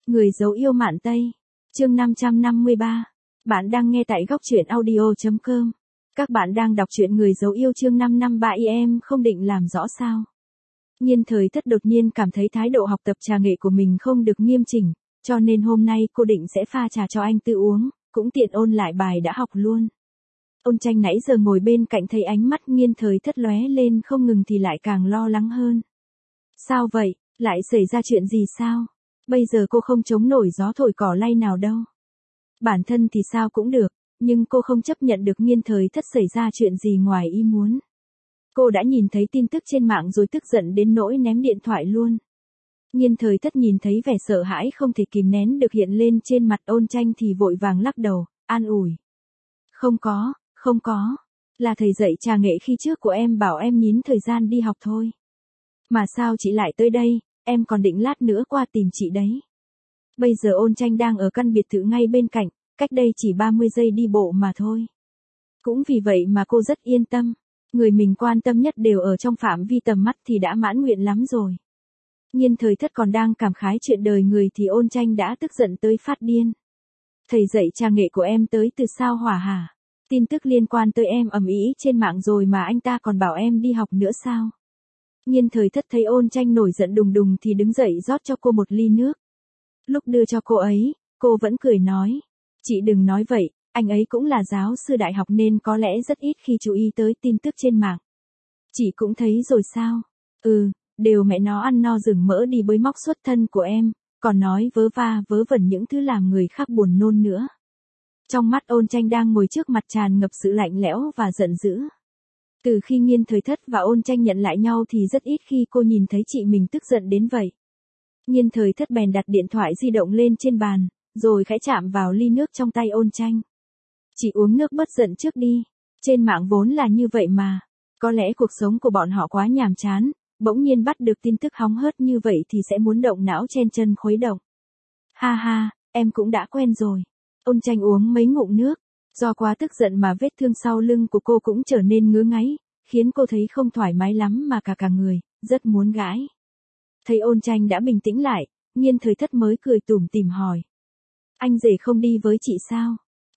Người dấu yêu Mạn Tây. Chương 553. Bạn đang nghe tại góc truyện audio.com. Các bạn đang đọc truyện Người dấu yêu chương 553 em không định làm rõ sao. Nhiên Thời Thất đột nhiên cảm thấy thái độ học tập trà nghệ của mình không được nghiêm chỉnh, cho nên hôm nay cô định sẽ pha trà cho anh tự uống, cũng tiện ôn lại bài đã học luôn. Ôn Tranh nãy giờ ngồi bên cạnh thấy ánh mắt Nhiên Thời Thất lóe lên không ngừng thì lại càng lo lắng hơn. Sao vậy, lại xảy ra chuyện gì sao? Bây giờ cô không chống nổi gió thổi cỏ lay nào đâu. Bản thân thì sao cũng được, nhưng cô không chấp nhận được Nhiên Thời Thất xảy ra chuyện gì ngoài ý muốn. Cô đã nhìn thấy tin tức trên mạng rồi tức giận đến nỗi ném điện thoại luôn. Nhiên Thời Thất nhìn thấy vẻ sợ hãi không thể kìm nén được hiện lên trên mặt Ôn Tranh thì vội vàng lắc đầu, an ủi. Không có, là thầy dạy trà nghệ khi trước của em bảo em nhín thời gian đi học thôi. Mà sao chị lại tới đây, em còn định lát nữa qua tìm chị đấy. Bây giờ Ôn Tranh đang ở căn biệt thự ngay bên cạnh, cách đây chỉ 30 giây đi bộ mà thôi. Cũng vì vậy mà cô rất yên tâm, người mình quan tâm nhất đều ở trong phạm vi tầm mắt thì đã mãn nguyện lắm rồi. Nhiên Thời Thất còn đang cảm khái chuyện đời người thì Ôn Tranh đã tức giận tới phát điên. Thầy dạy trà nghệ của em tới từ sao Hỏa hả? Tin tức liên quan tới em ầm ĩ trên mạng rồi mà anh ta còn bảo em đi học nữa sao? Nhiên Thời Thất thấy Ôn Tranh nổi giận đùng đùng thì đứng dậy rót cho cô một ly nước. Lúc đưa cho cô ấy, cô vẫn cười nói. Chị đừng nói vậy, anh ấy cũng là giáo sư đại học nên có lẽ rất ít khi chú ý tới tin tức trên mạng. Chị cũng thấy rồi sao? Đều mẹ nó ăn no rừng mỡ đi bới móc xuất thân của em, còn nói vớ va vớ vẩn những thứ làm người khác buồn nôn nữa. Trong mắt Ôn Tranh đang ngồi trước mặt tràn ngập sự lạnh lẽo và giận dữ. Từ khi Nhiên Thời Thất và Ôn Tranh nhận lại nhau thì rất ít khi cô nhìn thấy chị mình tức giận đến vậy. Nhiên Thời Thất bèn đặt điện thoại di động lên trên bàn, rồi khẽ chạm vào ly nước trong tay Ôn Tranh. Chị uống nước bớt giận trước đi, trên mạng vốn là như vậy mà. Có lẽ cuộc sống của bọn họ quá nhàm chán, bỗng nhiên bắt được tin tức hóng hớt như vậy thì sẽ muốn động não chen chân khuấy động. Ha ha, em cũng đã quen rồi. Ôn Tranh uống mấy ngụm nước, do quá tức giận mà vết thương sau lưng của cô cũng trở nên ngứa ngáy, khiến cô thấy không thoải mái lắm mà cả người, rất muốn gãi. Thấy Ôn Tranh đã bình tĩnh lại, Nhiên Thời Thất mới cười tủm tỉm hỏi. Anh rể không đi với chị sao?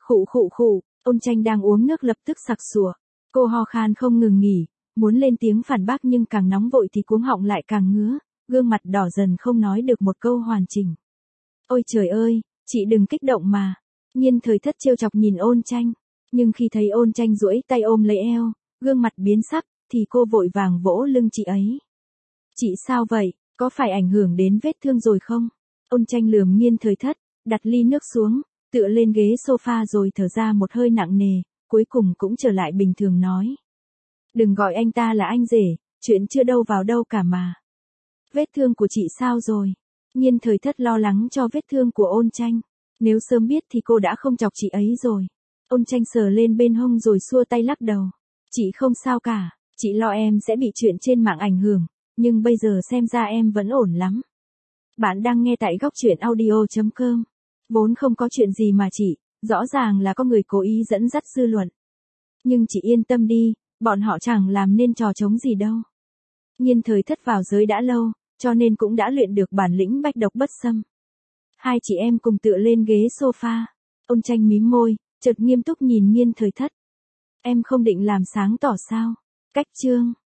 Khụ, Ôn Tranh đang uống nước lập tức sặc sụa. Cô ho khan không ngừng nghỉ, muốn lên tiếng phản bác nhưng càng nóng vội thì cuống họng lại càng ngứa, gương mặt đỏ dần không nói được một câu hoàn chỉnh. Ôi trời ơi, chị đừng kích động mà. Nhiên Thời Thất trêu chọc nhìn Ôn Tranh, nhưng khi thấy Ôn Tranh duỗi tay ôm lấy eo, gương mặt biến sắc, thì cô vội vàng vỗ lưng chị ấy. Chị sao vậy, có phải ảnh hưởng đến vết thương rồi không? Ôn Tranh lườm Nhiên Thời Thất, đặt ly nước xuống, tựa lên ghế sofa rồi thở ra một hơi nặng nề, cuối cùng cũng trở lại bình thường nói. Đừng gọi anh ta là anh rể, chuyện chưa đâu vào đâu cả mà. Vết thương của chị sao rồi? Nhiên Thời Thất lo lắng cho vết thương của Ôn Tranh. Nếu sớm biết thì cô đã không chọc chị ấy rồi. Ôn Tranh sờ lên bên hông rồi xua tay lắc đầu. Chị không sao cả, chị lo em sẽ bị chuyện trên mạng ảnh hưởng, nhưng bây giờ xem ra em vẫn ổn lắm. Bạn đang nghe tại góc truyện audio.com. Vốn không có chuyện gì mà chị, rõ ràng là có người cố ý dẫn dắt dư luận. Nhưng chị yên tâm đi, bọn họ chẳng làm nên trò trống gì đâu. Nhiên Thời Thất vào giới đã lâu, cho nên cũng đã luyện được bản lĩnh bách độc bất xâm. Hai chị em cùng tựa lên ghế sofa. Ôn Tranh mím môi, chợt nghiêm túc nhìn Nhiên Thời Thất. Em không định làm sáng tỏ sao? Cách chương.